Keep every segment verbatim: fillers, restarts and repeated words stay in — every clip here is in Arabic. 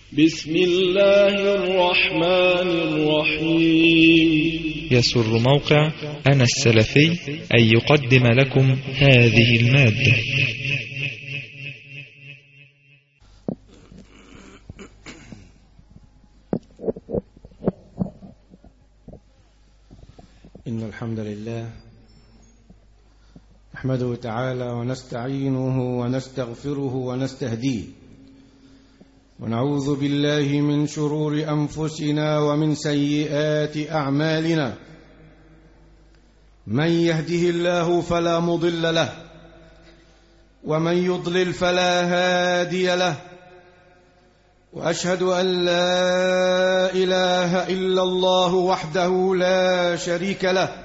بسم الله الرحمن الرحيم. يسر موقع أنا السلفي أن يقدم لكم هذه المادة. إن الحمد لله نحمده تعالى ونستعينه ونستغفره ونستهديه، ونعوذ بالله من شرور أنفسنا ومن سيئات أعمالنا. من يهده الله فلا مضل له، ومن يضلل فلا هادي له، وأشهد أن لا إله إلا الله وحده لا شريك له،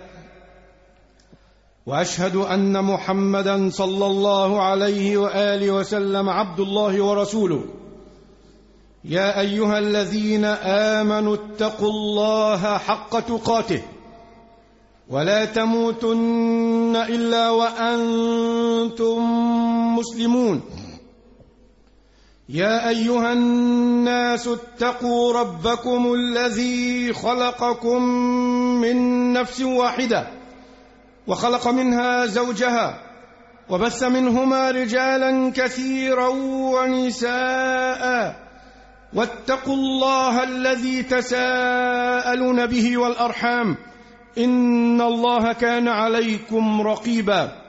وأشهد أن محمدًا صلى الله عليه وآله وسلم عبد الله ورسوله. يا أيها الذين آمنوا اتقوا الله حق تقاته ولا تموتن إلا وأنتم مسلمون. يا أيها الناس اتقوا ربكم الذي خلقكم من نفس واحدة وخلق منها زوجها وبث منهما رجالا كثيرا ونساء، واتقوا الله الذي تساءلون به والأرحام، إن الله كان عليكم رقيبا.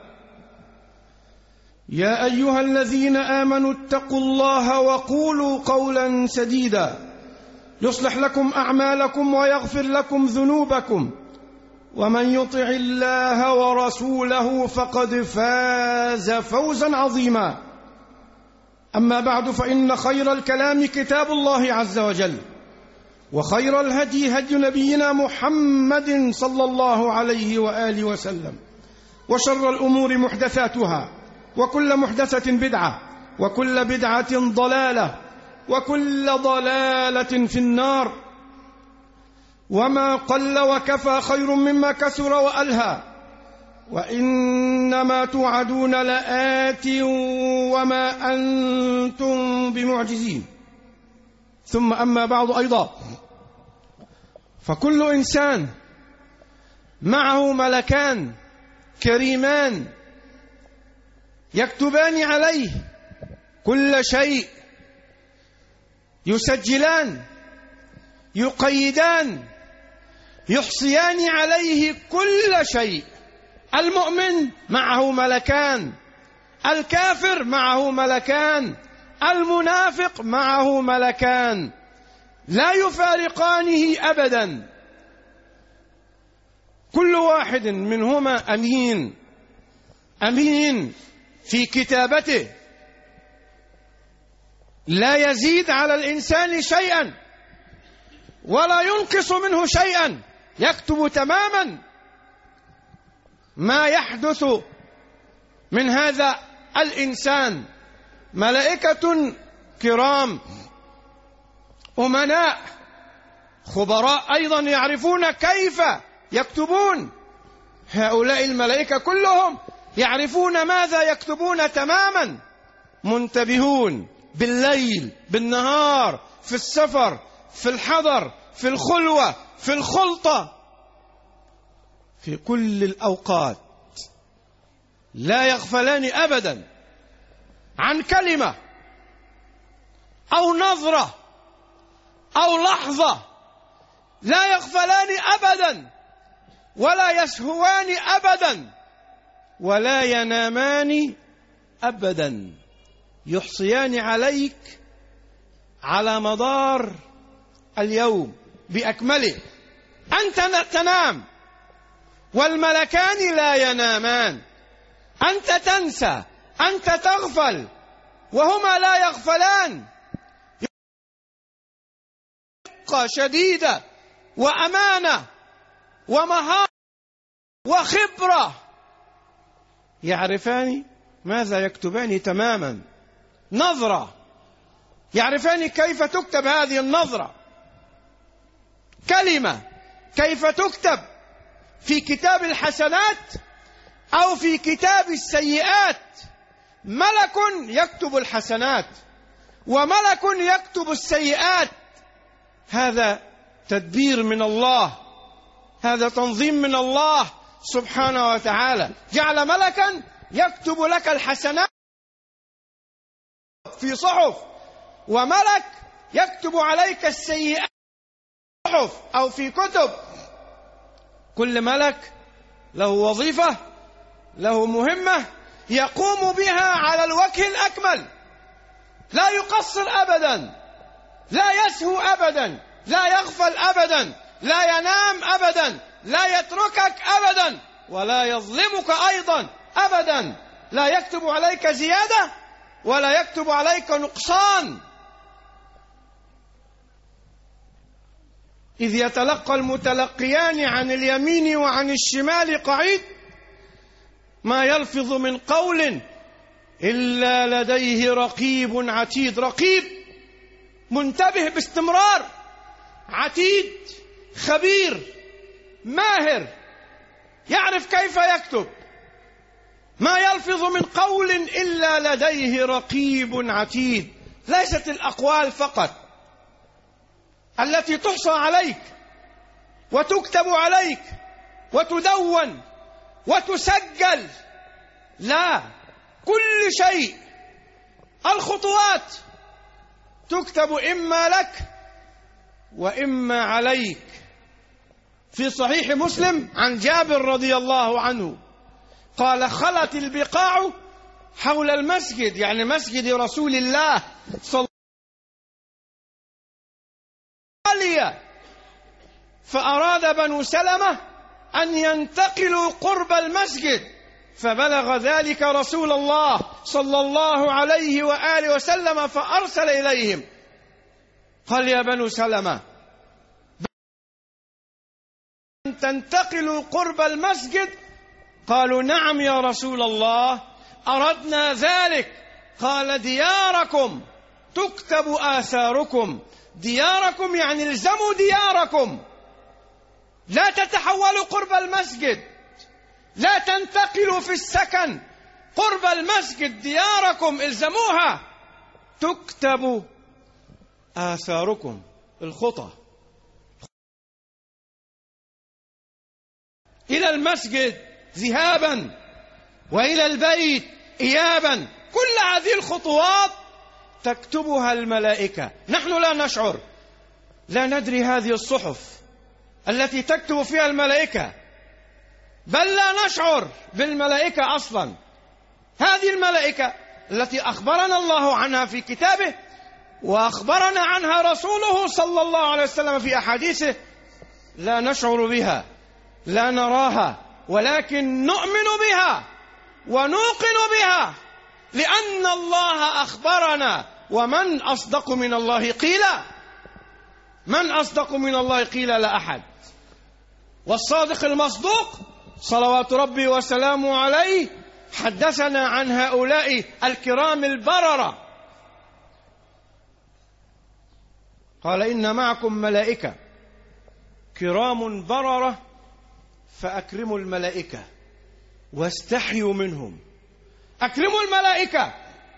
يا أيها الذين آمنوا اتقوا الله وقولوا قولا سديدا يصلح لكم أعمالكم ويغفر لكم ذنوبكم، ومن يطع الله ورسوله فقد فاز فوزا عظيما. أما بعد، فإن خير الكلام كتاب الله عز وجل، وخير الهدي هدي نبينا محمد صلى الله عليه وآله وسلم، وشر الأمور محدثاتها، وكل محدثة بدعة، وكل بدعة ضلالة، وكل ضلالة في النار. وما قل وكفى خير مما كثر وألهى، وإنما توعدون لآت وما أنتم بمعجزين. ثم أما بعد أيضا، فكل إنسان معه ملكان كريمان يكتبان عليه كل شيء، يسجلان، يقيدان، يحصيان عليه كل شيء. المؤمن معه ملكان، الكافر معه ملكان، المنافق معه ملكان، لا يفارقانه أبدا. كل واحد منهما أمين، أمين في كتابته، لا يزيد على الإنسان شيئا ولا ينقص منه شيئا، يكتب تماما ما يحدث من هذا الإنسان. ملائكة كرام أمناء خبراء أيضا يعرفون كيف يكتبون. هؤلاء الملائكة كلهم يعرفون ماذا يكتبون تماما، منتبهون بالليل بالنهار، في السفر في الحضر، في الخلوة في الخلطة، في كل الأوقات، لا يغفلان أبدا عن كلمة أو نظرة أو لحظة، لا يغفلان أبدا ولا يسهوان أبدا ولا ينامان أبدا، يحصيان عليك على مدار اليوم بأكمله. أنت تنام والملكان لا ينامان، أنت تنسى، أنت تغفل وهما لا يغفلان. دقة شديدة وأمانة ومهارة وخبرة، يعرفان ماذا يكتبان تماما. نظرة، يعرفان كيف تكتب هذه النظرة. كلمة، كيف تكتب في كتاب الحسنات أو في كتاب السيئات. ملك يكتب الحسنات وملك يكتب السيئات. هذا تدبير من الله، هذا تنظيم من الله سبحانه وتعالى. جعل ملكا يكتب لك الحسنات في صحف، وملك يكتب عليك السيئات في صحف أو في كتب. كل ملك له وظيفة، له مهمة يقوم بها على الوجه الأكمل، لا يقصر أبدا، لا يسهو أبدا، لا يغفل أبدا، لا ينام أبدا، لا يتركك أبدا، ولا يظلمك أيضا أبدا. لا يكتب عليك زيادة ولا يكتب عليك نقصان. إذ يتلقى المتلقيان عن اليمين وعن الشمال قعيد، ما يلفظ من قول إلا لديه رقيب عتيد. رقيب منتبه باستمرار، عتيد خبير ماهر يعرف كيف يكتب. ما يلفظ من قول إلا لديه رقيب عتيد. ليست الأقوال فقط التي تحصى عليك وتكتب عليك وتدون وتسجل، لا، كل شيء. الخطوات تكتب إما لك وإما عليك. في صحيح مسلم عن جابر رضي الله عنه قال: خلت البقاع حول المسجد، يعني مسجد رسول الله صلى الله عليه وسلم، فأراد بنو سلمة أن ينتقلوا قرب المسجد، فبلغ ذلك رسول الله صلى الله عليه وآله وسلم فأرسل إليهم قال: يا بنو سلمة، تنتقلوا قرب المسجد؟ قالوا: نعم يا رسول الله، أردنا ذلك. قال: دياركم تكتب آثاركم. دياركم يعني الزموا دياركم، لا تتحولوا قرب المسجد، لا تنتقلوا في السكن قرب المسجد، دياركم الزموها، تكتب آثاركم، الخطى إلى المسجد ذهابا وإلى البيت إيابا. كل هذه الخطوات تكتبها الملائكة. نحن لا نشعر، لا ندري هذه الصحف التي تكتب فيها الملائكة، بل لا نشعر بالملائكة أصلا. هذه الملائكة التي أخبرنا الله عنها في كتابه وأخبرنا عنها رسوله صلى الله عليه وسلم في أحاديثه، لا نشعر بها، لا نراها، ولكن نؤمن بها ونوقن بها، لأن الله أخبرنا. ومن أصدق من الله قيلا؟ من أصدق من الله قيلا؟ لا أحد. والصادق المصدوق صلوات ربي وسلامه عليه حدثنا عن هؤلاء الكرام البررة، قال: إن معكم ملائكة كرام بررة فأكرموا الملائكة واستحيوا منهم. أكرموا الملائكة،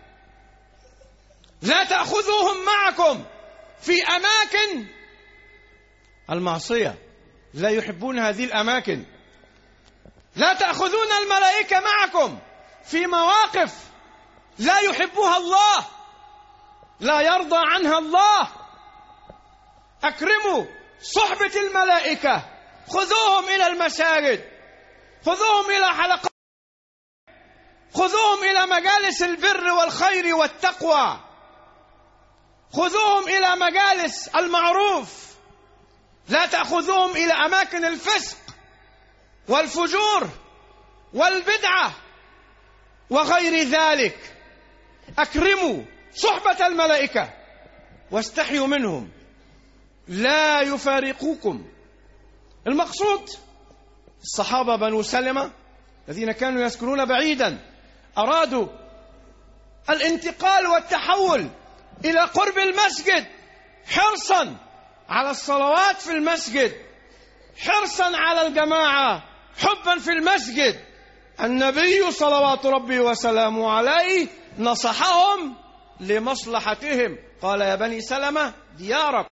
لا تأخذوهم معكم في أماكن المعصية، لا يحبون هذه الأماكن. لا تأخذون الملائكة معكم في مواقف لا يحبها الله، لا يرضى عنها الله. أكرموا صحبة الملائكة، خذوهم إلى المساجد، خذوهم إلى حلقات، خذوهم إلى مجالس البر والخير والتقوى، خذوهم إلى مجالس المعروف، لا تأخذوهم إلى أماكن الفسق والفجور والبدعة وغير ذلك. أكرموا صحبة الملائكة واستحيوا منهم، لا يفارقوكم. المقصود الصحابة بنو سلمة الذين كانوا يسكنون بعيدا أرادوا الانتقال والتحول إلى قرب المسجد، حرصا على الصلوات في المسجد، حرصا على الجماعة، حبا في المسجد. النبي صلوات ربي وسلامه عليه نصحهم لمصلحتهم. قال يا بني سلمة دياركم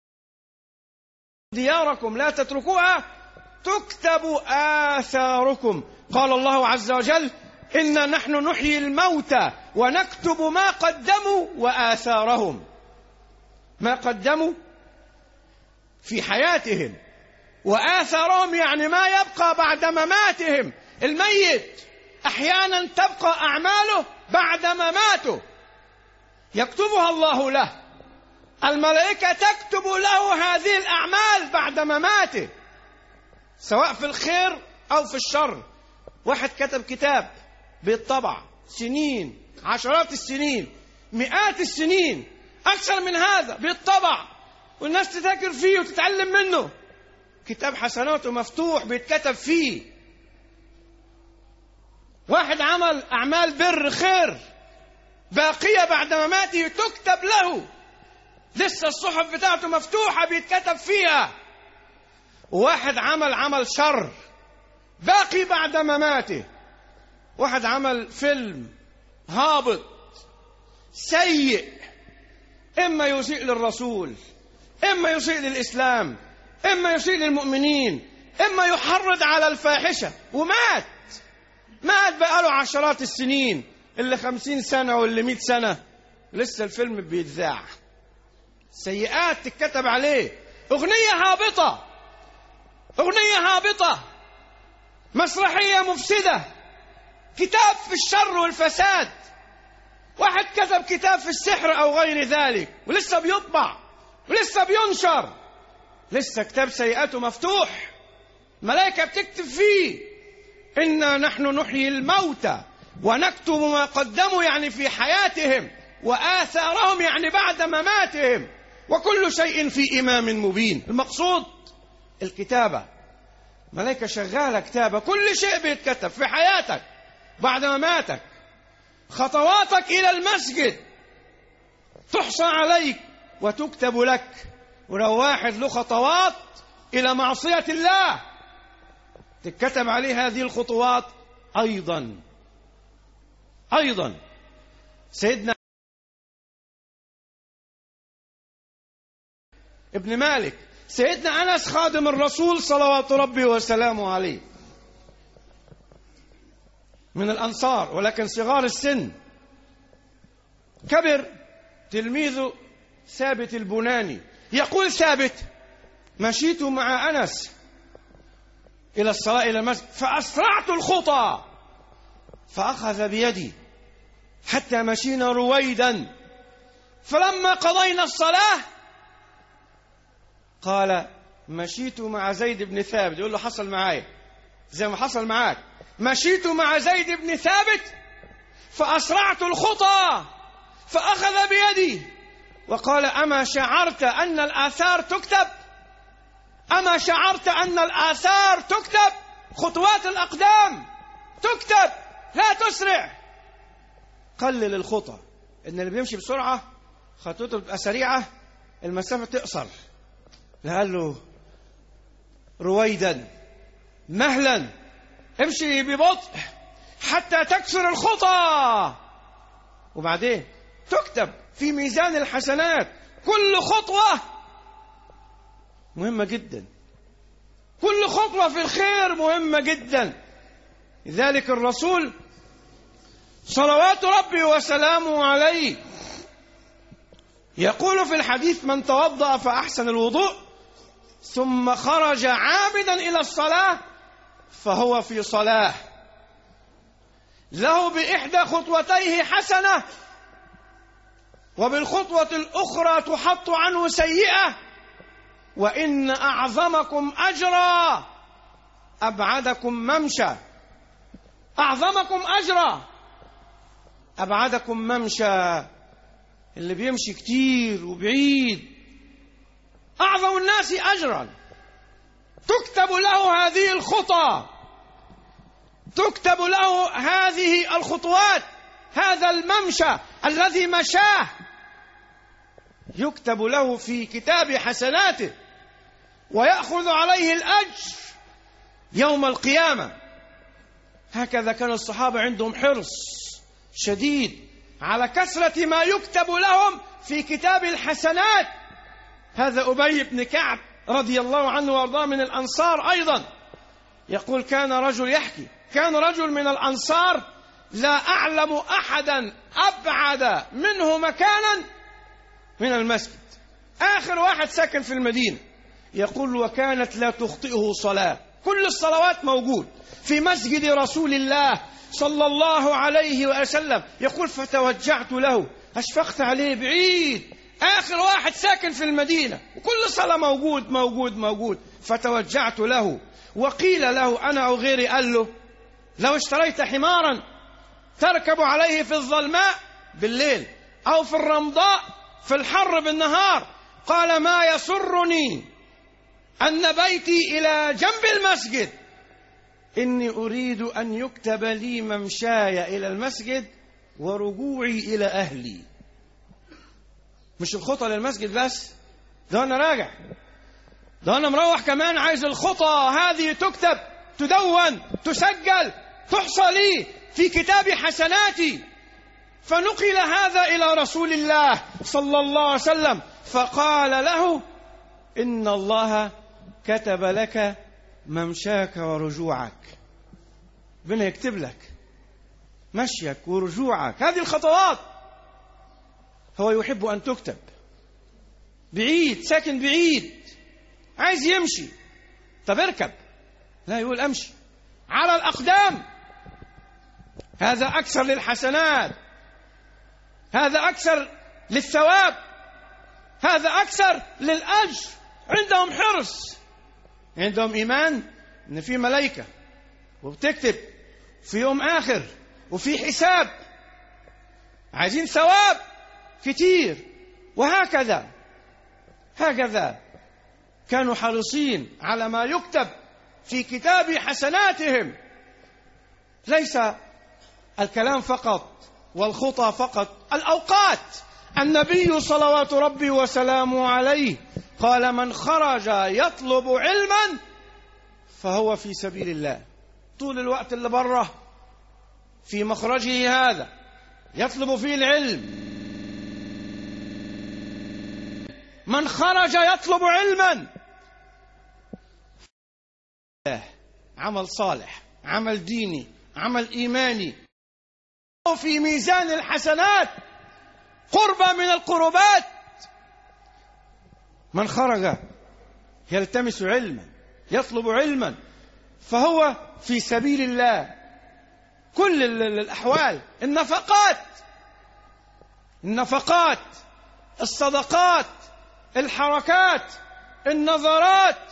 دياركم لا تتركوها تكتب آثاركم. قال الله عز وجل إنا نحن نحيي الموتى ونكتب ما قدموا وآثارهم. ما قدموا في حياتهم، وآثارهم يعني ما يبقى بعد مماتهم. الميت أحيانا تبقى أعماله بعد مماته، يكتبها الله له، الملائكة تكتب له هذه الأعمال بعد مماته، سواء في الخير أو في الشر. واحد كتب كتاب بالطبع سنين، عشرات السنين، مئات السنين، أكثر من هذا بالطبع، والناس تذاكر فيه وتتعلم منه. كتاب حسناته مفتوح بيتكتب فيه. واحد عمل أعمال بر خير باقية بعد مماته تكتب له، لسه الصحف بتاعته مفتوحة بيتكتب فيها. واحد عمل عمل شر باقي بعد مماته. واحد عمل فيلم هابط سيء، إما يسيء للرسول، إما يسيء للإسلام، إما يسيء للمؤمنين، إما يحرض على الفاحشة، ومات مات بقاله عشرات السنين، اللي خمسين سنة واللي مئة سنة لسه الفيلم بيتذاع. سيئات تتكتب عليه. أغنية هابطة، أغنية هابطة، مسرحية مفسدة، كتاب في الشر والفساد. واحد كتب كتاب في السحر أو غير ذلك ولسه بيطبع ولسه بينشر، لسه كتاب سيئاته مفتوح، ملائكة بتكتب فيه إنا نحن نحيي الموتى ونكتب ما قدموا، يعني في حياتهم، وآثارهم يعني بعد مماتهم، وكل شيء في إمام مبين. المقصود الكتابة، ملائكة شغالة كتابة، كل شيء بيتكتب في حياتك بعد مماتك. خطواتك إلى المسجد تحصى عليك وتكتب لك، ولو واحد له خطوات إلى معصية الله تتكتب عليه هذه الخطوات أيضا. أيضا سيدنا ابن مالك، سيدنا أنس خادم الرسول صلوات ربي وسلامه عليه، من الأنصار ولكن صغار السن، كبر تلميذه ثابت البناني. يقول ثابت مشيت مع أنس إلى الصلاة إلى المسجد فأسرعت الخطى فأخذ بيدي حتى مشينا رويدا، فلما قضينا الصلاة قال مشيت مع زيد بن ثابت. يقول له حصل معايا زي ما حصل معاك، مشيت مع زيد بن ثابت فأسرعت الخطى فأخذ بيدي وقال أما شعرت أن الآثار تكتب؟ أما شعرت أن الآثار تكتب؟ خطوات الأقدام تكتب، لا تسرع، قلل الخطى. إن اللي بيمشي بسرعة خطوته بتبقى سريعة، المسافة تقصر. قال له رويدا مهلا، امشي ببطء حتى تكسر الخطى، وبعدين تكتب في ميزان الحسنات. كل خطوة مهمة جدا، كل خطوة في الخير مهمة جدا. لذلك الرسول صلوات ربي وسلامه عليه يقول في الحديث من توضأ فأحسن الوضوء ثم خرج عامدا إلى الصلاة فهو في صلاة، له بإحدى خطوتيه حسنة وبالخطوة الأخرى تحط عنه سيئة، وإن أعظمكم أجرا أبعدكم ممشى. أعظمكم أجرا أبعدكم ممشى، اللي بيمشي كتير وبعيد أعظم الناس أجرا تكتب له هذه الخطى، تكتب له هذه الخطوات، هذا الممشى الذي مشاه يكتب له في كتاب حسناته ويأخذ عليه الأجر يوم القيامة. هكذا كان الصحابة عندهم حرص شديد على كثرة ما يكتب لهم في كتاب الحسنات. هذا أبي بن كعب رضي الله عنه وارضاه من الأنصار أيضا، يقول كان رجل يحكي كان رجل من الأنصار لا أعلم أحدا أبعد منه مكانا من المسجد، آخر واحد ساكن في المدينة. يقول وكانت لا تخطئه صلاة، كل الصلوات موجود في مسجد رسول الله صلى الله عليه وسلم. يقول فتوجعت له، أشفقت عليه، بعيد، آخر واحد ساكن في المدينة وكل صلاة موجود موجود موجود. فتوجعت له، وقيل له أنا أو غيري قال له لو اشتريت حمارا تركب عليه في الظلماء بالليل أو في الرمضاء في الحر بالنهار، قال ما يسرني أن بيتي إلى جنب المسجد، إني أريد أن يكتب لي ممشاي إلى المسجد ورجوعي إلى أهلي. مش الخطى للمسجد بس، ده أنا راجع، ده أنا مروح كمان عايز الخطى هذه تكتب، تدون، تسجل، تحصى لي في كتاب حسناتي. فنقل هذا إلى رسول الله صلى الله عليه وسلم، فقال له إن الله كتب لك ممشاك ورجوعك، ربنا يكتب لك مشيك ورجوعك، هذه الخطوات هو يحب أن تكتب. بعيد، ساكن بعيد، عايز يمشي، طب اركب، لا يقول أمشي على الأقدام، هذا أكثر للحسنات، هذا أكثر للثواب، هذا أكثر للأجر. عندهم حرص، عندهم إيمان إن في ملائكة وبتكتب في يوم آخر وفي حساب، عايزين ثواب كتير. وهكذا هكذا كانوا حريصين على ما يكتب في كتاب حسناتهم. ليس الكلام فقط والخطى فقط، الأوقات. النبي صلوات ربي وسلامه عليه قال من خرج يطلب علما فهو في سبيل الله. طول الوقت اللي بره في مخرجه هذا يطلب فيه العلم، من خرج يطلب علما، عمل صالح، عمل ديني، عمل إيماني، في ميزان الحسنات، قربة من القربات. من خرج يلتمس علما، يطلب علما، فهو في سبيل الله. كل الأحوال، النفقات النفقات الصدقات، الحركات، النظرات،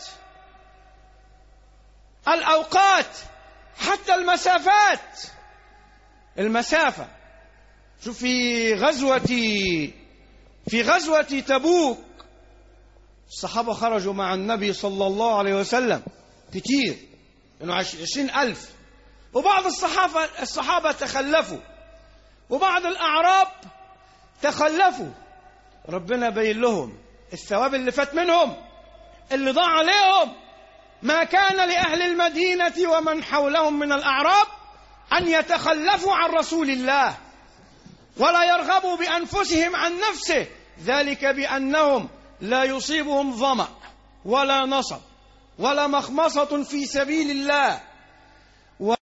الأوقات، حتى المسافات. المسافة، شوف في غزوة في غزوة تبوك الصحابة خرجوا مع النبي صلى الله عليه وسلم كتير، كانوا عشرين ألف، وبعض الصحابة الصحابة تخلفوا، وبعض الأعراب تخلفوا. ربنا بين لهم الثواب اللي فات منهم، اللي ضاع عليهم. ما كان لأهل المدينة ومن حولهم من الأعراب أن يتخلفوا عن رسول الله ولا يرغبوا بأنفسهم عن نفسه، ذلك بأنهم لا يصيبهم ظمأ ولا نصب ولا مخمصة في سبيل الله، ولا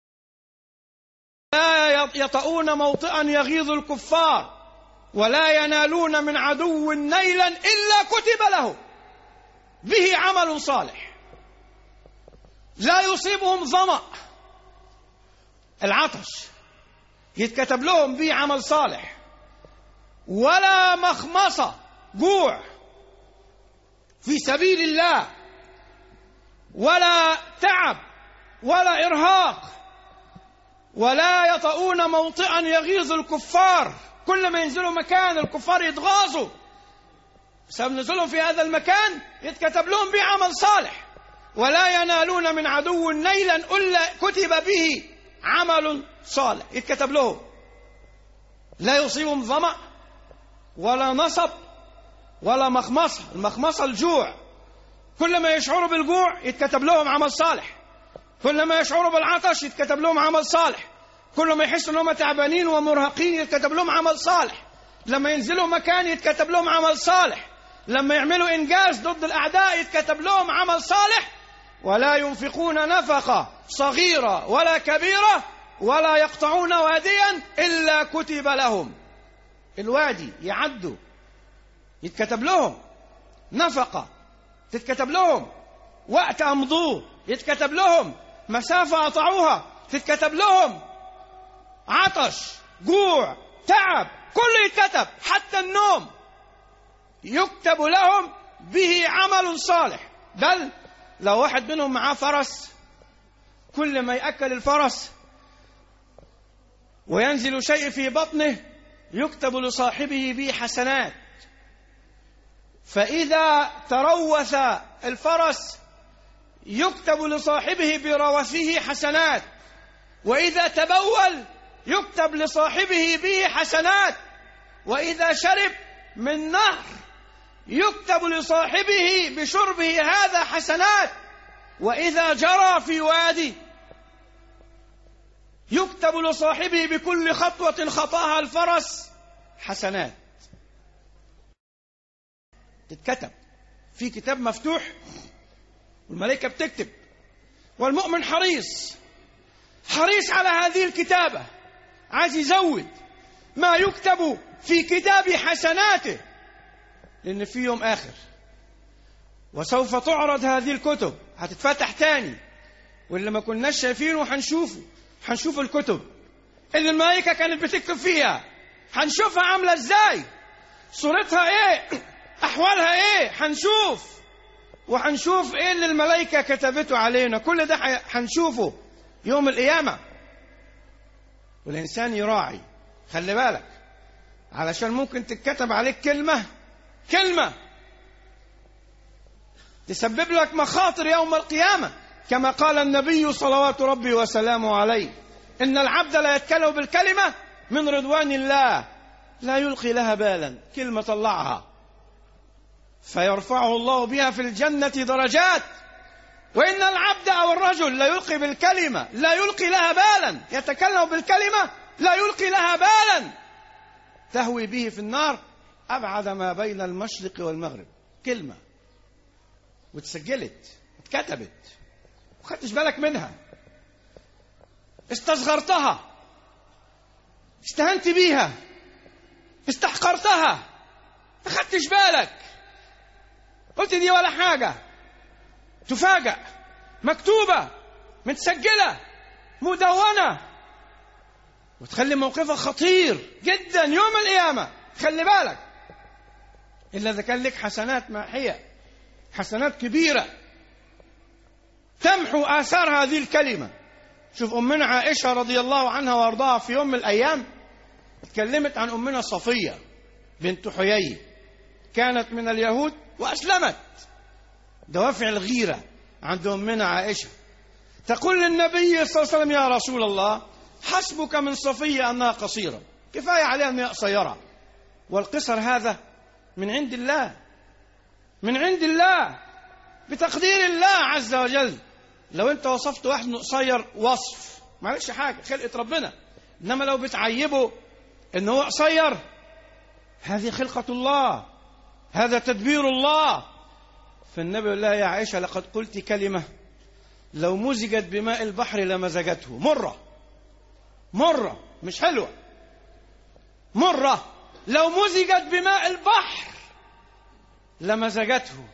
يطؤون موطئا يغيظ الكفار، ولا ينالون من عدو نيلا إلا كتب له به عمل صالح. لا يصيبهم ظمأ، العطش، يتكتب لهم به عمل صالح، ولا مخمصة، جوع في سبيل الله، ولا تعب ولا إرهاق، ولا يطؤون موطئا يغيظ الكفار. كل ما ينزلوا مكان الكفار يتغاظوا بسبب نزولهم في هذا المكان، يتكتب لهم به عمل صالح. ولا ينالون من عدو نيلا إلا كتب به عمل صالح، يتكتب لهم. لا يصيبهم ظمأ ولا نصب ولا مخمصة. المخمصة الجوع، كل ما يشعروا بالجوع يتكتب لهم عمل صالح، كل ما يشعروا بالعطش يتكتب لهم عمل صالح، كل ما يحسوا أنهم تعبانين ومرهقين يتكتب لهم عمل صالح، لما ينزلوا مكان يتكتب لهم عمل صالح، لما يعملوا إنجاز ضد الأعداء يتكتب لهم عمل صالح. ولا ينفقون نفقة صغيرة ولا كبيرة ولا يقطعون واديا إلا كتب لهم. الوادي يعدوا يتكتب لهم، نفقة تتكتب لهم، وقت أمضوه يتكتب لهم، مسافة قطعوها تتكتب لهم، عطش، جوع، تعب، كله يتكتب، حتى النوم يكتب لهم به عمل صالح. بل لو واحد منهم معاه فرس، كل ما يأكل الفرس وينزل شيء في بطنه يكتب لصاحبه به حسنات. فإذا تروث الفرس يكتب لصاحبه بروثه حسنات، وإذا تبول يكتب لصاحبه به حسنات، وإذا شرب من نهر يكتب لصاحبه بشربه هذا حسنات، وإذا جرى في وادي يكتب لصاحبه بكل خطوة خطاها الفرس حسنات. تتكتب في كتاب مفتوح والملائكة بتكتب، والمؤمن حريص حريص على هذه الكتابة، عايز يزود ما يكتب في كتاب حسناته، لأن في يوم آخر وسوف تعرض هذه الكتب، هتتفتح تاني، واللي ما كناش شايفينه هنشوفه، هنشوف الكتب اللي الملائكة كانت بتكتب فيها، هنشوفها عاملة ازاي، صورتها ايه، احوالها ايه، هنشوف، وهنشوف ايه اللي الملائكة كتبته علينا، كل ده هنشوفه يوم القيامة. والإنسان يراعي، خلي بالك، علشان ممكن تتكتب عليك كلمة كلمة تسبب لك مخاطر يوم القيامة، كما قال النبي صلوات ربي وسلامه عليه: إن العبد لا يتكلم بالكلمة من رضوان الله لا يلقي لها بالا، كلمة طلعها فيرفعه الله بها في الجنة درجات، وإن العبد أو الرجل لا يلقي بالكلمة لا يلقي لها بالا، يتكلم بالكلمة لا يلقي لها بالا، تهوي به في النار أبعد ما بين المشرق والمغرب. كلمة واتسجلت اتكتبت وخدتش بالك منها، استصغرتها، استهنت بيها، استحقرتها، ما خدتش بالك، قلت دي ولا حاجة، تفاجأ مكتوبة متسجلة مدونة، وتخلي موقفها خطير جدا يوم القيامة. خلي بالك، إلا إذا كان لك حسنات ماحية، حسنات كبيرة تمحو آثار هذه الكلمة. شوف أمنا عائشة رضي الله عنها وارضاها في يوم من الأيام اتكلمت عن أمنا صفية بنت حيي، كانت من اليهود وأسلمت، دوافع الغيرة عند أمنا عائشة، تقول للنبي صلى الله عليه وسلم: يا رسول الله، حسبك من صفية أنها قصيرة، كفاية عليها أنها قصيرة، والقصر هذا من عند الله، من عند الله بتقدير الله عز وجل. لو انت وصفت واحد قصير وصف معلش حاجة، خلقة ربنا، انما لو بتعيبه انه هو قصير، هذه خلقة الله، هذا تدبير الله. فالنبي يقول لها: يا عائشة، لقد قلت كلمة لو مزجت بماء البحر لمزجته، مرة مرة مش حلوة، مرة لو مزجت بماء البحر لمزجته،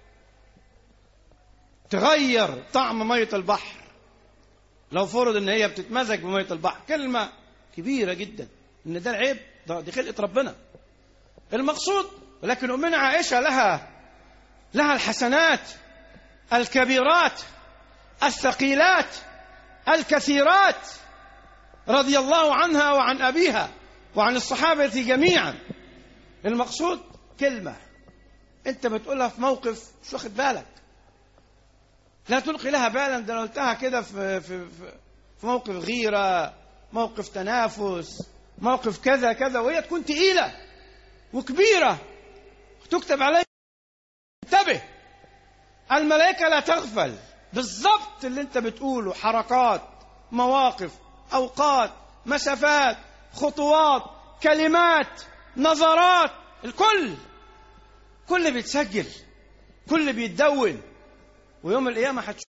تغير طعم مية البحر لو فرض ان هي بتتمزج بمية البحر. كلمة كبيرة جدا، ان ده العيب، ده دي خلقة ربنا المقصود. ولكن أمنا عائشة لها لها الحسنات الكبيرات الثقيلات الكثيرات رضي الله عنها وعن أبيها وعن الصحابة جميعا. المقصود كلمة انت بتقولها في موقف مش واخد بالك، لا تلقي لها بالا. ده لو قلتها كده في, في, في موقف غيرة، موقف تنافس، موقف كذا كذا، وهي تكون تقيلة وكبيرة تكتب عليها. انتبه، الملائكة لا تغفل بالضبط اللي انت بتقوله، حركات، مواقف، أوقات، مسافات، خطوات، كلمات، نظرات، الكل كل بيتسجل، كل بيتدون. ويوم القيامة هتشوفه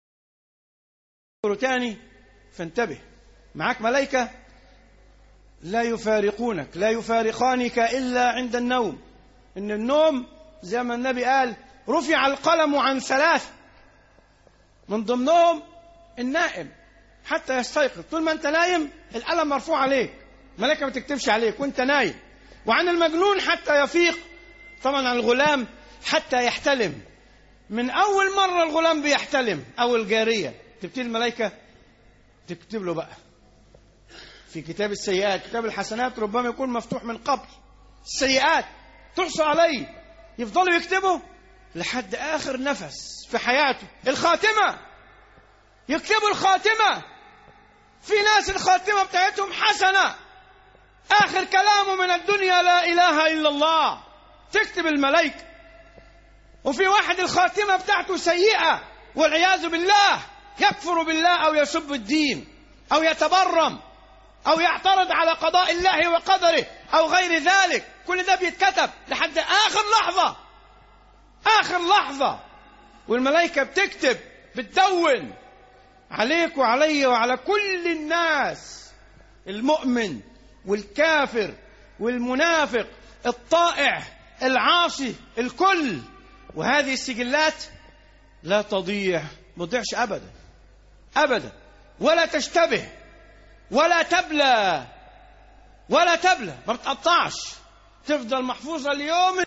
تاني. فانتبه، معاك ملائكة لا يفارقونك، لا يفارقانك إلا عند النوم. إن النوم زي ما النبي قال رفع القلم عن ثلاث، من ضمنهم النائم حتى يستيقظ. طول ما أنت نايم القلم مرفوع عليك، ملائكة ما تكتبش عليك وأنت نايم. وعن المجنون حتى يفيق، طبعا عن الغلام حتى يحتلم. من أول مرة الغلام بيحتلم أو الجارية تبتدي الملائكة تكتب له بقى في كتاب السيئات. كتاب الحسنات ربما يكون مفتوح من قبل، السيئات تحصى عليه، يفضلوا يكتبوا لحد آخر نفس في حياته. الخاتمة يكتبوا الخاتمة. في ناس الخاتمة بتاعتهم حسنة، آخر كلامه من الدنيا لا إله إلا الله، تكتب الملائكة. وفي واحد الخاتمة بتاعته سيئة والعياذ بالله، يكفر بالله أو يسب الدين أو يتبرم أو يعترض على قضاء الله وقدره أو غير ذلك. كل ده بيتكتب لحد آخر لحظة، آخر لحظة. والملائكة بتكتب، بتدون عليك وعلي وعلى كل الناس، المؤمن والكافر والمنافق، الطائع العاصي، الكل. وهذه السجلات لا تضيع، ما تضيعش أبدا أبدا، ولا تشتبه ولا تبلى ولا تبلى، ما بتقطعش، تفضل محفوظة اليوم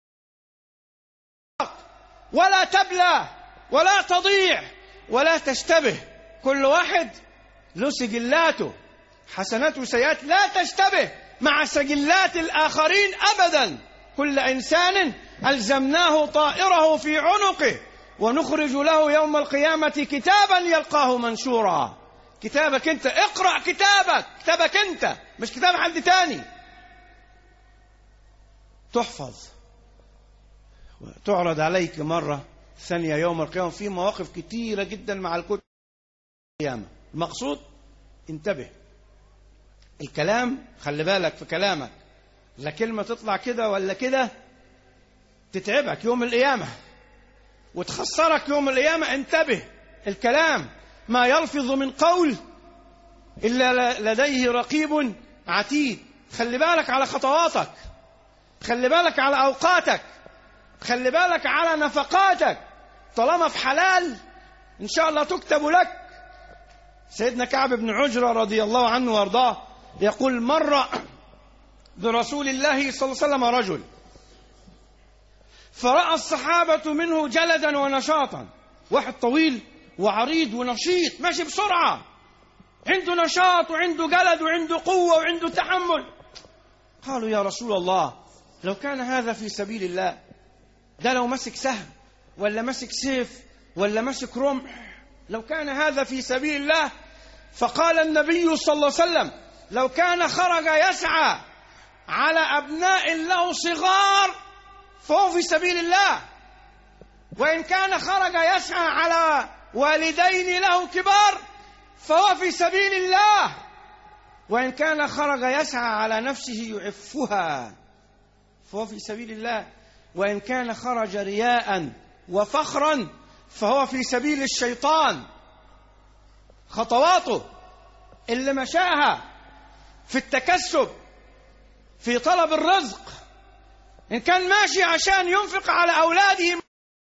ولا تبلى ولا تضيع ولا تشتبه. كل واحد له سجلاته، حسنات وسيئات لا تشتبه مع سجلات الآخرين أبدا. كل إنسان ألزمناه طائره في عنقه ونخرج له يوم القيامة كتابا يلقاه منشورا. كتابك أنت، اقرأ كتابك، كتابك أنت مش كتاب حد تاني. تحفظ وتعرض عليك مرة ثانية يوم القيامة في مواقف كتيرة جدا مع الكتب القيامة. المقصود انتبه، الكلام خلي بالك في كلامك، لا كلمة تطلع كده ولا كده تتعبك يوم القيامة وتخسرك يوم القيامة. انتبه، الكلام ما يلفظ من قول إلا لديه رقيب عتيد. خلي بالك على خطواتك، خلي بالك على أوقاتك، خلي بالك على نفقاتك. طالما في حلال إن شاء الله تكتب لك. سيدنا كعب بن عجرة رضي الله عنه وارضاه يقول مر برسول الله صلى الله عليه وسلم رجل فرأى الصحابة منه جلدا ونشاطا. واحد طويل وعريض ونشيط ماشي بسرعة، عنده نشاط وعنده جلد وعنده قوة وعنده تحمل. قالوا يا رسول الله لو كان هذا في سبيل الله، ده لو مسك سهم ولا مسك سيف ولا مسك رمح، لو كان هذا في سبيل الله. فقال النبي صلى الله عليه وسلم لو كان خرج يسعى على أبناء له صغار فهو في سبيل الله، وإن كان خرج يسعى على والدين له كبار فهو في سبيل الله، وإن كان خرج يسعى على نفسه يعفها فهو في سبيل الله، وإن كان خرج رياء وفخرا فهو في سبيل الشيطان. خطواته اللي مشاها في التكسب في طلب الرزق، إن كان ماشي عشان ينفق على أولاده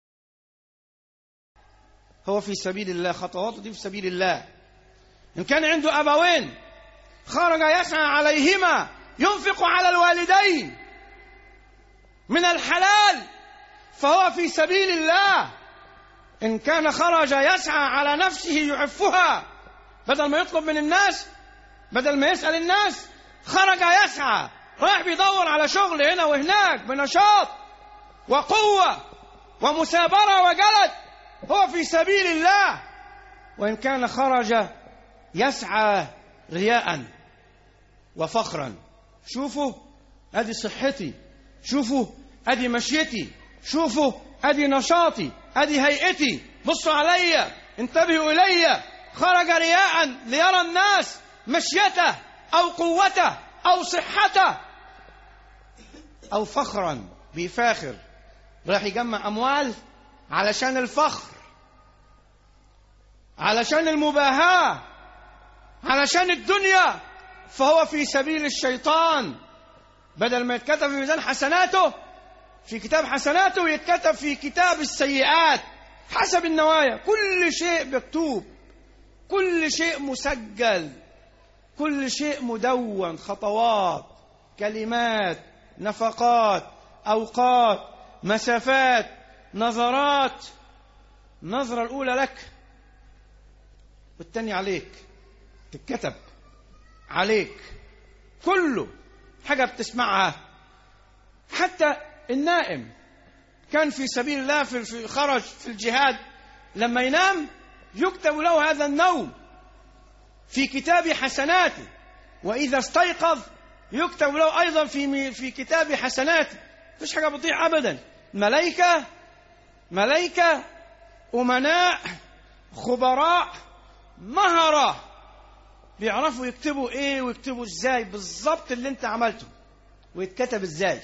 هو في سبيل الله، خطواته دي في سبيل الله. إن كان عنده أبوين خرج يسعى عليهما ينفق على الوالدين من الحلال فهو في سبيل الله. إن كان خرج يسعى على نفسه يعفها، بدل ما يطلب من الناس، بدل ما يسأل الناس، خرج يسعى رايح بيدور على شغل هنا وهناك بنشاط وقوة ومثابرة وجلد، هو في سبيل الله. وإن كان خرج يسعى رياء وفخرا، شوفوا أدي صحتي، شوفوا أدي مشيتي، شوفوا أدي نشاطي، أدي هيئتي، بصوا علي، انتبهوا إلي. خرج رياء ليرى الناس مشيته أو قوته أو صحته أو فخرا، بيفاخر، راح يجمع أموال علشان الفخر، علشان المباهاة، علشان الدنيا، فهو في سبيل الشيطان. بدل ما يتكتب في ميزان حسناته في كتاب حسناته يتكتب في كتاب السيئات، حسب النوايا. كل شيء مكتوب، كل شيء مسجل، كل شيء مدون، خطوات، كلمات، نفقات، أوقات، مسافات، نظرات. النظرة الأولى لك والتانية عليك، تتكتب عليك. كله حاجة بتسمعها. حتى النائم كان في سبيل الله، في خرج في الجهاد، لما ينام يكتب له هذا النوم في كتاب حسناته، وإذا استيقظ يكتب له أيضا في في كتاب حسناته. مفيش حاجة بتضيع أبدا. ملائكة ملائكة أمناء خبراء مهرة بيعرفوا يكتبوا إيه ويكتبوا إزاي بالضبط اللي أنت عملته ويتكتب إزاي.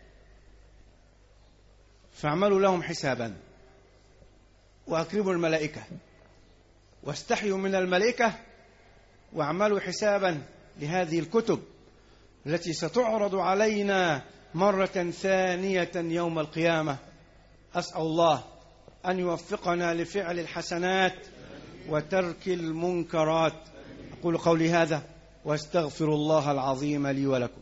فاعملوا لهم حسابا وأكرموا الملائكة واستحيوا من الملائكة واعملوا حسابا لهذه الكتب التي ستعرض علينا مرة ثانية يوم القيامة. أسأل الله أن يوفقنا لفعل الحسنات وترك المنكرات. أقول قولي هذا واستغفر الله العظيم لي ولكم.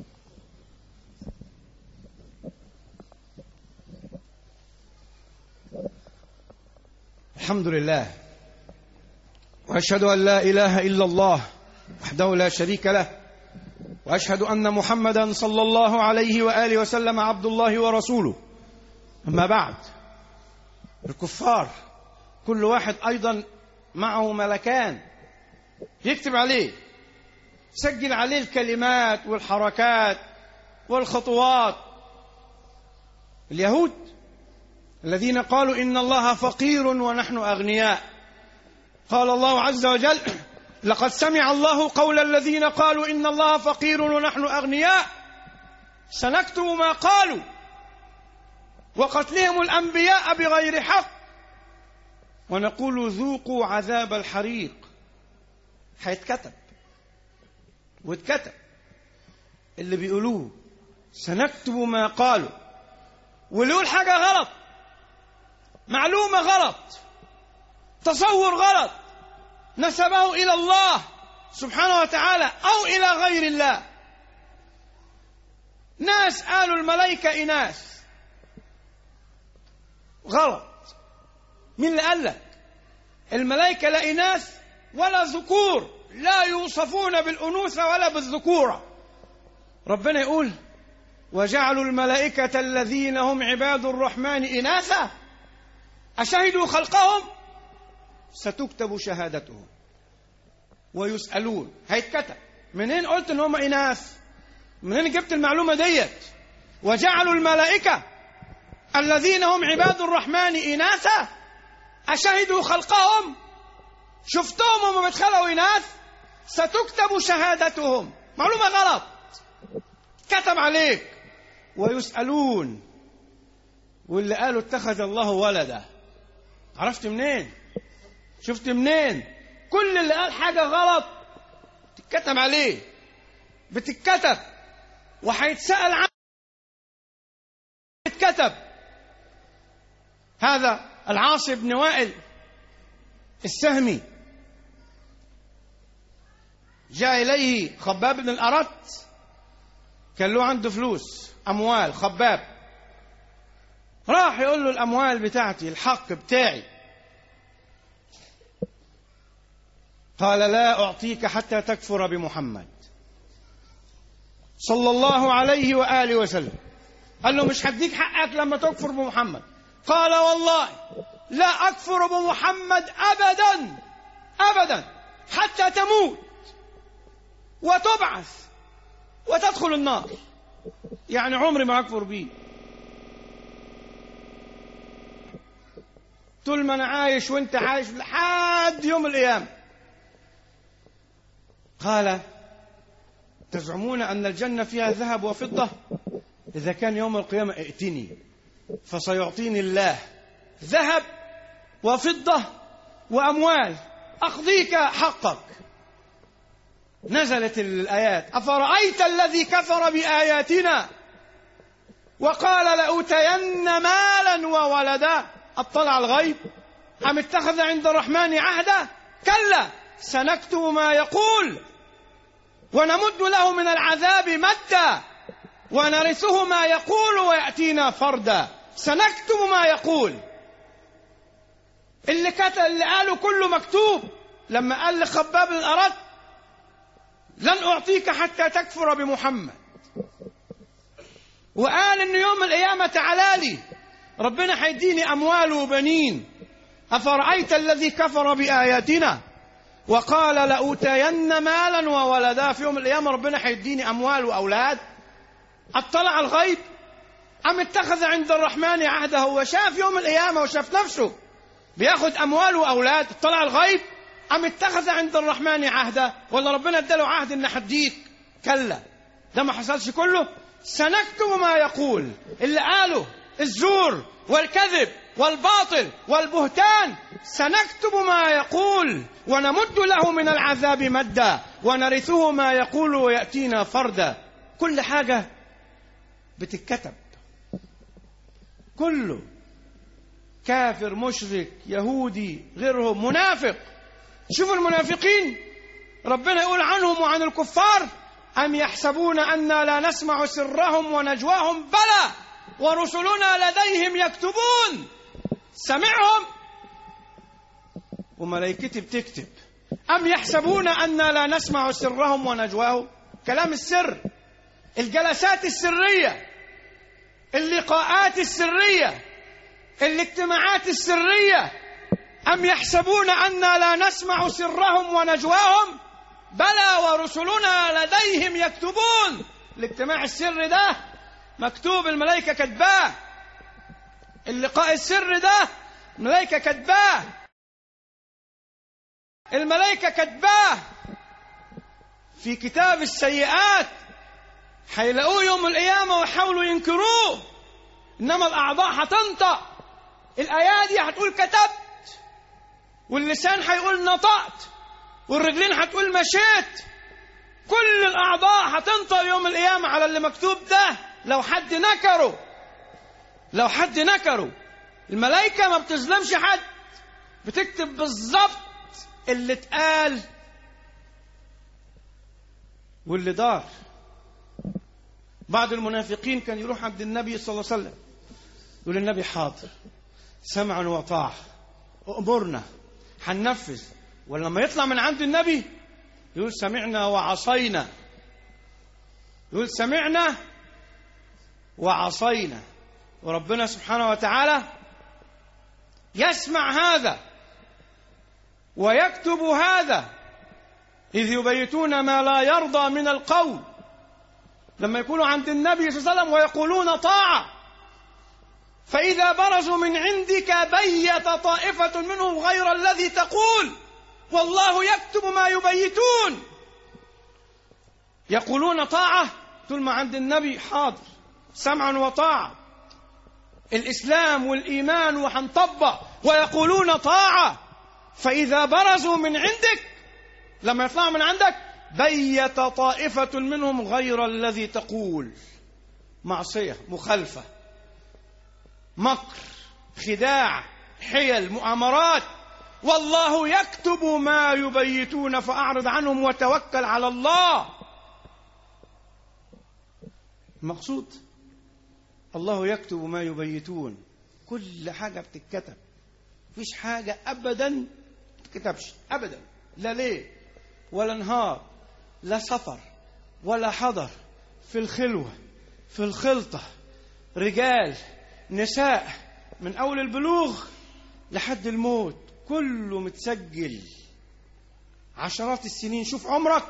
الحمد لله، وأشهد أن لا إله إلا الله وحده لا شريك له، وأشهد أن محمدا صلى الله عليه وآله وسلم عبد الله ورسوله. أما بعد، الكفار كل واحد أيضا معه ملكان يكتب عليه، سجل عليه الكلمات والحركات والخطوات. اليهود الذين قالوا إن الله فقير ونحن أغنياء، قال الله عز وجل: لقد سمع الله قول الذين قالوا إن الله فقير ونحن أغنياء سنكتب ما قالوا وقتلهم الأنبياء بغير حق ونقول ذوقوا عذاب الحريق. هيتكتب واتكتب اللي بيقولوه، سنكتب ما قالوا. واللي يقول حاجة غلط، معلومة غلط، تصور غلط، نسبه إلى الله سبحانه وتعالى أو إلى غير الله. ناس قالوا الملائكة إناث، غلط. مين اللي قال لك؟ الملائكة لا إناث ولا ذكور، لا يوصفون بالأنوثة ولا بالذكورة. ربنا يقول: وجعلوا الملائكة الذين هم عباد الرحمن إناثا أشهدوا خلقهم ستكتب شهادتهم ويسألون. هيتكتب. منين قلت ان هم إناث؟ منين جبت المعلومة ديت؟ وجعلوا الملائكة الذين هم عباد الرحمن إناثا أشهدوا خلقهم، شفتهم هم بيتخلقوا إناث، ستكتب شهادتهم. معلومة غلط، كتب عليك. ويسألون. واللي قالوا اتخذ الله ولدا، عرفت منين؟ شفت منين؟ كل اللي قال حاجة غلط تتكتب عليه، بتتكتب وهيتسأل عنه، اتكتب. هذا العاص بن وائل السهمي جاء إليه خباب بن الأرت، كان له عنده فلوس أموال. خباب راح يقول له: الأموال بتاعتي، الحق بتاعي. قال: لا أعطيك حتى تكفر بمحمد صلى الله عليه وآله وسلم. قال له: مش هديك حقك لما تكفر بمحمد. قال: والله لا أكفر بمحمد أبدا أبدا حتى تموت وتبعث وتدخل النار. يعني عمري ما أكفر بيه، طول ما أنا عايش وأنت عايش لحد يوم القيامة. قال: تزعمون أن الجنة فيها ذهب وفضة؟ إذا كان يوم القيامة ائتني فسيعطيني الله ذهب وفضة وأموال أقضيك حقك. نزلت الآيات: أفرأيت الذي كفر بآياتنا وقال لأوتين مالا وولدا أطلع الغيب أم اتخذ عند الرحمن عهدا كلا سنكتب ما يقول ونمد له من العذاب مدا ونرثه ما يقول ويأتينا فردا. سنكتب ما يقول. اللي كتب اللي قاله كله مكتوب. لما قال لخباب بن الأرت: لن أعطيك حتى تكفر بمحمد، وقال إن يوم القيامة تعالى لي ربنا هيديني أموال وبنين. أفرأيت الذي كفر بآياتنا وقال لأوتين مالا وولدا. في يوم القيامة ربنا هيديني أموال وأولاد. اطلع الغيب أم اتخذ عند الرحمن عهدا؟ هو شاف يوم القيامة وشاف نفسه بياخد أموال وأولاد. اطلع الغيب أم اتخذ عند الرحمن عهدا؟ ولا ربنا اداله عهد إن حديك؟ كلا، ده ما حصلش كله. سنكتب ما يقول. اللي قاله الزور والكذب والباطل والبهتان سنكتب ما يقول ونمد له من العذاب مدا ونرثه ما يقول ويأتينا فردا. كل حاجة بتتكتب، كله، كافر مشرك يهودي غيرهم منافق. شوفوا المنافقين ربنا يقول عنهم وعن الكفار: أم يحسبون أننا لا نسمع سرهم ونجواهم بلى ورسلنا لديهم يكتبون. سمعهم وملائكتي بتكتب. أم يحسبون أننا لا نسمع سرهم ونجواهم. كلام السر، الجلسات السرية، اللقاءات السرية، الاجتماعات السرية. أم يحسبون أننا لا نسمع سرهم ونجواهم بلى ورسلنا لديهم يكتبون. الاجتماع السري ده مكتوب، الملائكة كتباه. اللقاء السري ده الملائكة كتباه. الملائكة كتباه في كتاب السيئات. هيلاقوه يوم القيامة ويحاولوا ينكروه، إنما الأعضاء هتنطق. الأيادي هتقول كتبت، واللسان هيقول نطقت، والرجلين هتقول مشيت. كل الأعضاء هتنطق يوم القيامة على اللي مكتوب ده. لو حد نكره لو حد نكره الملائكة ما بتظلمش حد، بتكتب بالظبط اللي اتقال واللي دار. بعض المنافقين كان يروح عند النبي صلى الله عليه وسلم يقول النبي: حاضر، سمعا وطاعة، أمرنا، هننفذ. ولما يطلع من عند النبي يقول: سمعنا وعصينا. يقول: سمعنا وعصينا. وربنا سبحانه وتعالى يسمع هذا ويكتب هذا، إذ يبيتون ما لا يرضى من القول. لما يكونوا عند النبي صلى الله عليه وسلم ويقولون طاعة، فإذا برزوا من عندك بيت طائفة منهم غير الذي تقول والله يكتب ما يبيتون. يقولون طاعة، طول ما عند النبي حاضر، سمعا وطاعة، الإسلام والإيمان وحنطبق. ويقولون طاعة، فإذا برزوا من عندك، لما يطلعوا من عندك، بيت طائفة منهم غير الذي تقول. معصية، مخالفة، مكر، خداع، حيل، مؤامرات. والله يكتب ما يبيتون فأعرض عنهم وتوكل على الله. المقصود الله يكتب ما يبيتون. كل حاجة بتتكتب، مفيش حاجة أبدا تكتبش أبدا، لا ليل ولا نهار، لا سفر ولا حضر، في الخلوة، في الخلطة، رجال، نساء، من أول البلوغ لحد الموت، كله متسجل. عشرات السنين. شوف عمرك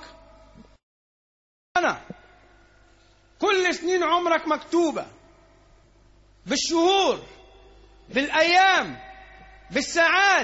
أنا، كل سنين عمرك مكتوبة بالشهور، بالأيام، بالساعات،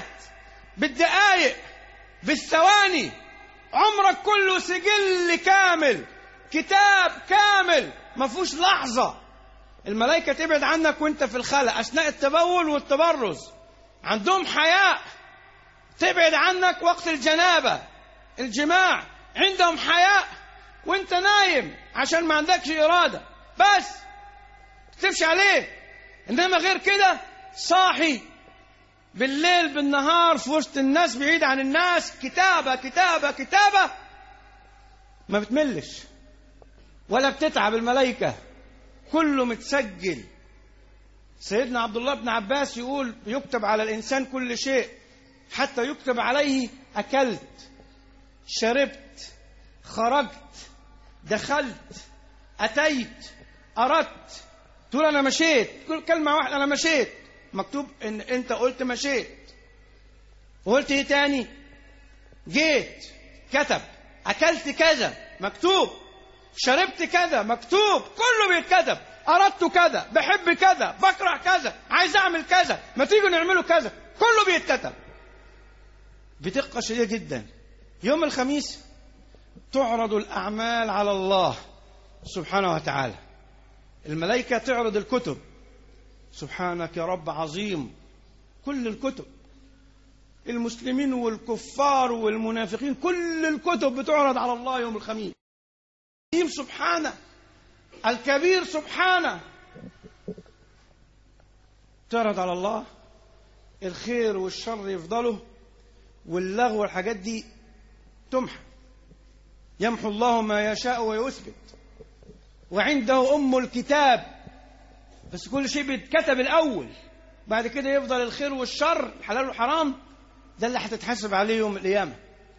بالدقائق، بالثواني. عمرك كله سجل كامل كتاب كامل ما فيهوش لحظة الملائكة تبعد عنك وانت في الخلق أثناء التبول والتبرز. عندهم حياء تبعد عنك وقت الجنابة الجماع. عندهم حياء وانت نايم عشان ما عندكش إرادة بس تمشي عليه. إنما غير كده صاحي بالليل بالنهار في وسط الناس بعيد عن الناس، كتابة كتابة كتابة، ما بتملش ولا بتتعب الملائكة، كله متسجل. سيدنا عبد الله بن عباس يقول يكتب على الإنسان كل شيء حتى يكتب عليه أكلت، شربت، خرجت، دخلت، أتيت، أردت. تقول أنا مشيت، كل كلمة واحدة أنا مشيت، مكتوب إن أنت قلت مشيت. وقلت إيه تاني؟ جيت، كتب. أكلت كذا، مكتوب. شربت كذا، مكتوب. كله بيتكتب. أردت كذا، بحب كذا، بكره كذا، عايز أعمل كذا، ما تيجوا نعمله كذا، كله بيتكتب بدقة شديدة جدا. يوم الخميس تعرض الأعمال على الله سبحانه وتعالى. الملائكة تعرض الكتب. سبحانك يا رب عظيم. كل الكتب، المسلمين والكفار والمنافقين، كل الكتب بتعرض على الله يوم الخميس. سبحانه الكبير سبحانه تعرض على الله. الخير والشر يفضلوا واللغو والحاجات دي تمحى. يمحو الله ما يشاء ويثبت وعنده أم الكتاب. بس كل شيء بيتكتب الأول، بعد كده يفضل الخير والشر، الحلال والحرام. ده اللي هتتحاسب عليه يوم القيامة،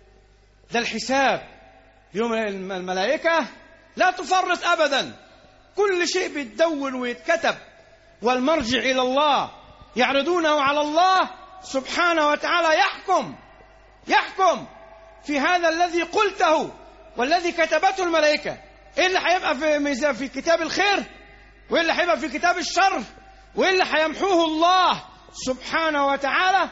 ده الحساب. يوم الملائكة لا تفرط أبدا، كل شيء بيتدون ويتكتب. والمرجع إلى الله، يعرضونه على الله سبحانه وتعالى. يحكم يحكم في هذا الذي قلته والذي كتبته الملائكة. إيه اللي هيبقى في في كتاب الخير، وإيه اللي هيبقى في كتاب الشر، وإيه اللي هيمحوه الله سبحانه وتعالى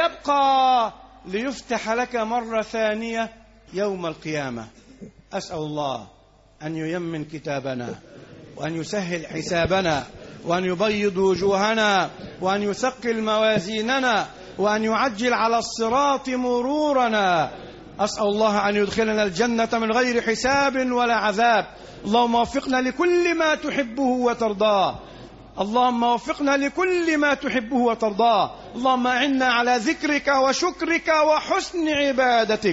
ويبقى ليفتح لك مرة ثانية يوم القيامة. أسأل الله أن ييمن كتابنا وأن يسهل حسابنا وأن يبيض وجوهنا وأن يثقل موازيننا وأن يعجل على الصراط مرورنا. أسأل الله أن يدخلنا الجنة من غير حساب ولا عذاب. اللهم وفقنا لكل ما تحبه وترضاه. اللهم وفقنا لكل ما تحبه وترضاه. اللهم أعنا على ذكرك وشكرك وحسن عبادتك.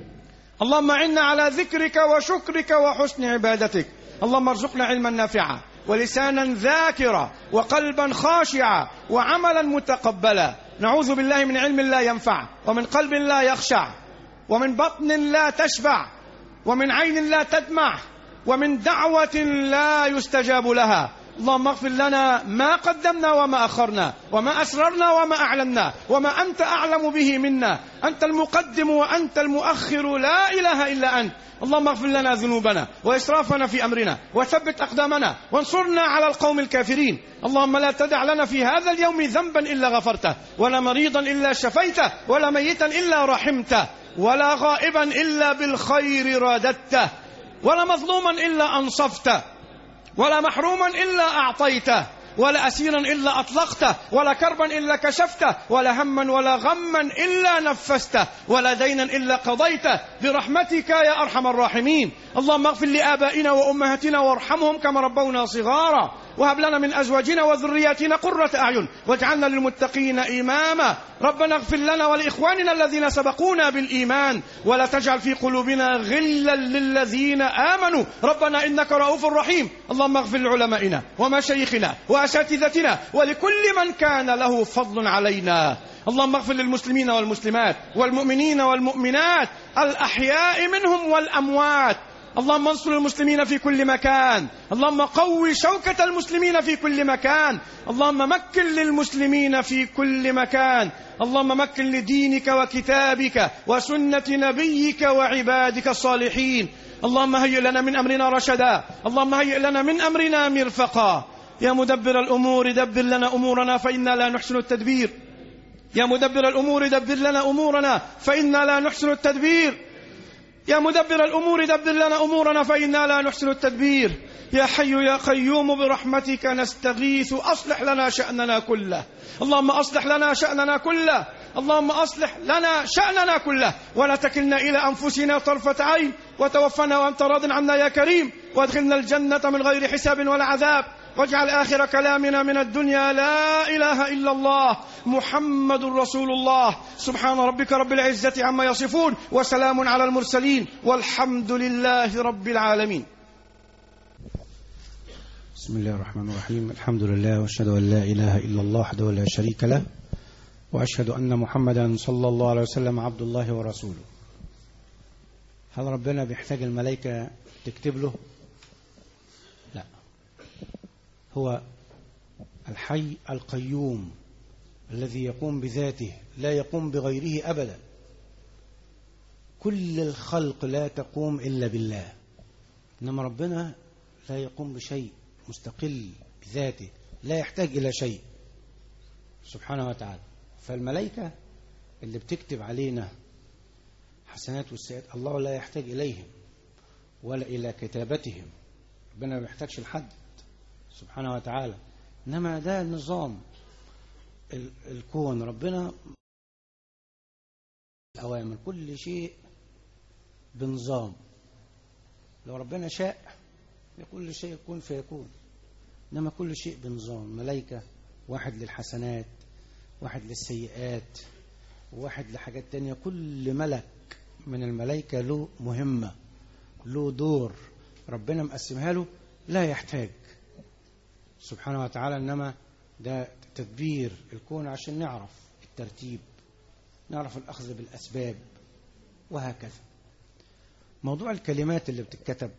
اللهم أعنا على ذكرك وشكرك وحسن عبادتك. اللهم ارزقنا علما نافعا ولسانا ذاكرا وقلبا خاشعا وعملا متقبلا. نعوذ بالله من علم لا ينفع ومن قلب لا يخشع ومن بطن لا تشبع ومن عين لا تدمع ومن دعوة لا يستجاب لها. اللهم اغفر لنا ما قدمنا وما أخرنا وما أسررنا وما أعلنا وما أنت أعلم به منا. أنت المقدم وأنت المؤخر، لا إله إلا أنت. اللهم اغفر لنا ذنوبنا وإسرافنا في أمرنا وثبت أقدامنا وانصرنا على القوم الكافرين. اللهم لا تدع لنا في هذا اليوم ذنبا إلا غفرته، ولا مريضا إلا شفيته، ولا ميتا إلا رحمته، ولا غائبا إلا بالخير راددته، ولا مظلوما إلا أنصفته، ولا محروما إلا أعطيته، ولا أسيرا إلا أطلقته، ولا كربا إلا كشفته، ولا هما ولا غما إلا نفسته، ولا دينا إلا قضيته برحمتك يا أرحم الراحمين. اللهم اغفر لآبائنا وأمهاتنا وارحمهم كما ربونا صغارا، وهب لنا من أزواجنا وذرياتنا قرة أعين واجعلنا للمتقين إماما. ربنا اغفر لنا ولإخواننا الذين سبقونا بالإيمان ولا تجعل في قلوبنا غلا للذين آمنوا ربنا إنك رؤوف رحيم. اللهم اغفر لعلمائنا ومشايخنا وأساتذتنا ولكل من كان له فضل علينا. اللهم اغفر للمسلمين والمسلمات والمؤمنين والمؤمنات الأحياء منهم والأموات. اللهم انصر المسلمين في كل مكان. اللهم قوي شوكة المسلمين في كل مكان. اللهم مكن للمسلمين في كل مكان. اللهم مكن لدينك وكتابك وسنة نبيك وعبادك الصالحين. اللهم هيئ لنا من أمرنا رشدا. اللهم هيئ لنا من أمرنا مرفقا. يا مدبر الأمور دبر لنا أمورنا فإنا لا نحسن التدبير. يا مدبر الأمور دبر لنا أمورنا فإنا لا نحسن التدبير. يا مدبر الأمور دبر لنا أمورنا فإنا لا نحسن التدبير. يا حي يا قيوم برحمتك نستغيث أصلح لنا شأننا كله. اللهم أصلح لنا شأننا كله. اللهم أصلح لنا شأننا كله ولا تكلنا إلى أنفسنا طرفة عين وتوفنا وأنت راض عنا يا كريم وادخلنا الجنة من غير حساب ولا عذاب واجعل آخر كلامنا من الدنيا لا إله إلا الله محمد رسول الله. سبحان ربك رب العزة عما يصفون وسلام على المرسلين والحمد لله رب العالمين. بسم الله الرحمن الرحيم. الحمد لله واشهد أن لا إله إلا الله وحده لا شريك له وأشهد أن محمدا صلى الله عليه وسلم عبد الله ورسوله. هل ربنا بيحتاج الملائكة تكتب له؟ لا، هو الحي القيوم الذي يقوم بذاته لا يقوم بغيره أبدا. كل الخلق لا تقوم إلا بالله، إنما ربنا لا يقوم بشيء، مستقل بذاته لا يحتاج إلى شيء سبحانه وتعالى. فالملائكة اللي بتكتب علينا حسنات والسيئات الله لا يحتاج إليهم ولا إلى كتابتهم. ربنا ما بيحتاجش لحد سبحانه وتعالى، إنما ده نظام الكون. ربنا الأوامر كل شيء بنظام. لو ربنا شاء كل شيء يكون فيكون، إنما كل شيء بنظام. ملائكة واحد للحسنات واحد للسيئات وواحد لحاجات تانية. كل ملك من الملائكة له مهمة له دور ربنا مقسمها له، لا يحتاج سبحانه وتعالى. إنما ده تدبير الكون عشان نعرف الترتيب، نعرف الأخذ بالأسباب وهكذا. موضوع الكلمات اللي بتتكتب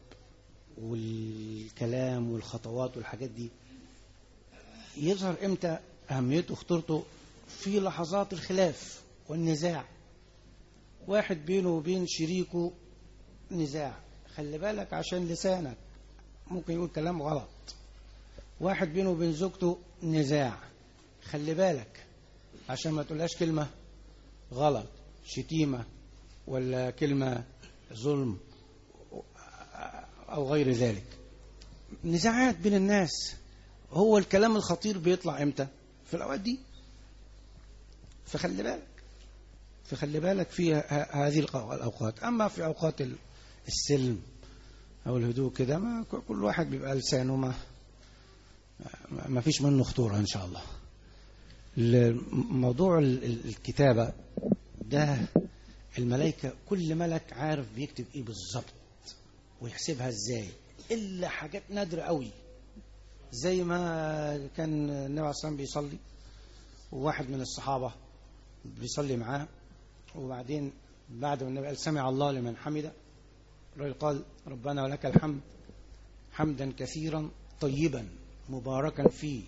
والكلام والخطوات والحاجات دي يظهر امتى أهميته وخطورته؟ في لحظات الخلاف والنزاع. واحد بينه وبين شريكه نزاع، خلي بالك عشان لسانك ممكن يقول كلام غلط. واحد بينه وبين زوجته نزاع، خلي بالك عشان ما تقولهاش كلمة غلط، شتيمة ولا كلمة ظلم أو غير ذلك. نزاعات بين الناس. هو الكلام الخطير بيطلع امتى؟ في الأوقات دي. فخلي بالك فخلي بالك في هذه الأوقات. أما في أوقات السلم أو الهدوء كده ما كل واحد بيبقى لسانه ما ما فيش منه خطورة إن شاء الله. موضوع الكتابة ده الملائكة كل ملك عارف بيكتب إيه بالظبط ويحسبها إزاي، إلا حاجات نادرة قوي. زي ما كان النبي عليه الصلاة والسلام بيصلي وواحد من الصحابة بيصلي معاه، وبعدين بعد ما النبي قال سمع الله لمن حمده الرجل قال ربنا ولك الحمد حمدا كثيرا طيبا مباركا فيه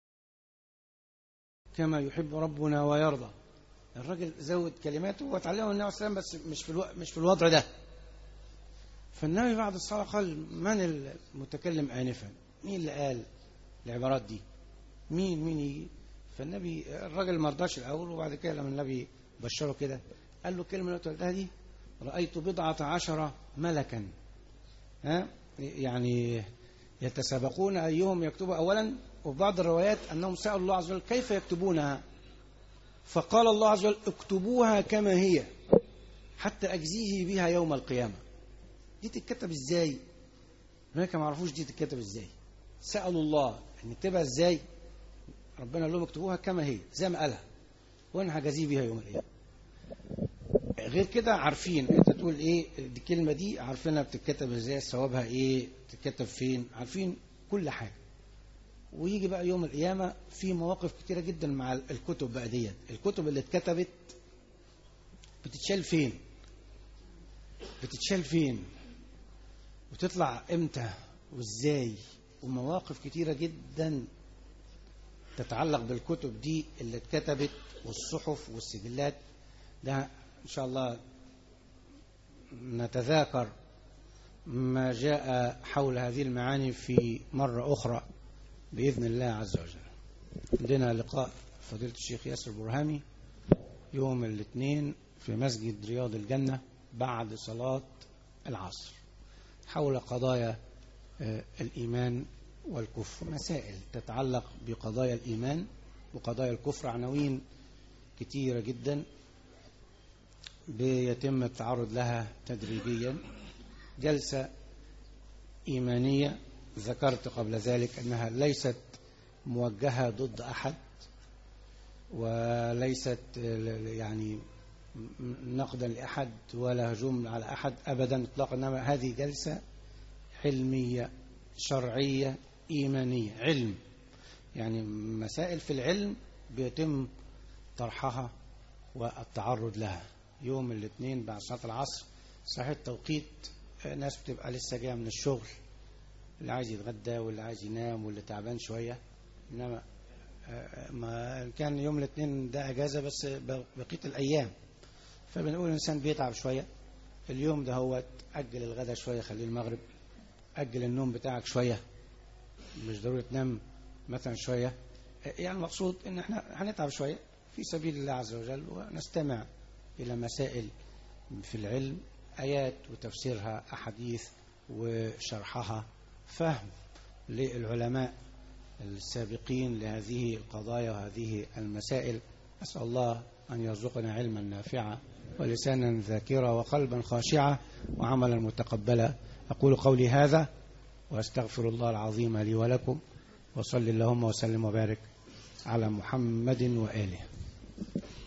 كما يحب ربنا ويرضى. الراجل زود كلماته وتعلمه النبي عليه الصلاة والسلام بس مش في الو... مش في الوضع ده. فالنبي بعد الصلاة قال من المتكلم آنفا؟ مين اللي قال العبارات دي؟ مين مين يجي؟ فالنبي الراجل ما رضاش الأول، وبعد كده لما النبي بشره كده قال له كلمة اللي قلتها دي رأيت بضعة عشر ملكا ها يعني يتسابقون أيهم يكتبوا أولا. وفي بعض الروايات أنهم سألوا الله عز وجل كيف يكتبونها، فقال الله عز وجل اكتبوها كما هي حتى أجزيه بها يوم القيامة. دي تتكتب ازاي؟ الملائكة ما عرفوش دي تتكتب ازاي. سألوا الله ان نكتبها ازاي، ربنا قال لهم اكتبوها كما هي زي ما قالها وانا هجازيه بها يوم القيامة. غير كده عارفين انت تقول ايه دي الكلمة دي، عارفينها بتتكتب ازاي، ثوابها ايه، بتتكتب فين، عارفين كل حاجة. ويجي بقى يوم القيامة في مواقف كتيرة جدا مع الكتب بقى ديت. الكتب اللي اتكتبت بتتشال فين بتتشال فين وتطلع امتى وازاي، ومواقف كتيرة جدا تتعلق بالكتب دي اللي اتكتبت والصحف والسجلات. ده ان شاء الله نتذاكر ما جاء حول هذه المعاني في مرة أخرى بإذن الله عز وجل. عندنا لقاء فضيلة الشيخ ياسر برهامي يوم الاثنين في مسجد رياض الجنة بعد صلاة العصر حول قضايا الإيمان والكفر، مسائل تتعلق بقضايا الإيمان وقضايا الكفر، عناوين كتيرة جدا بيتم التعرض لها تدريجيا. جلسة إيمانية ذكرت قبل ذلك أنها ليست موجهة ضد أحد وليست يعني نقدا لأحد ولا هجوم على أحد أبدا إطلاقا، إنما هذه جلسة علمية شرعية إيمانية، علم يعني مسائل في العلم بيتم طرحها والتعرض لها. يوم الاثنين بعد صلاة العصر صحيح التوقيت ناس بتبقى لسه جايه من الشغل، اللي عايز يتغدى واللي عايز ينام واللي تعبان شوية، إنما ما كان يوم الاثنين ده أجازة بس بقية الأيام، فبنقول الإنسان بيتعب شوية اليوم ده، هو أجل الغداء شوية خليه المغرب، أجل النوم بتاعك شوية مش ضروري تنام مثلا شوية، يعني المقصود إن احنا هنتعب شوية في سبيل الله عز وجل ونستمع إلى مسائل في العلم، آيات وتفسيرها، أحاديث وشرحها، فهم للعلماء السابقين لهذه القضايا وهذه المسائل. أسأل الله أن يرزقنا علما نافعا ولسانا ذاكرا وقلبا خاشعا وعملا متقبلا. أقول قولي هذا وأستغفر الله العظيم لي ولكم، وصل اللهم وسلم وبارك على محمد وآله.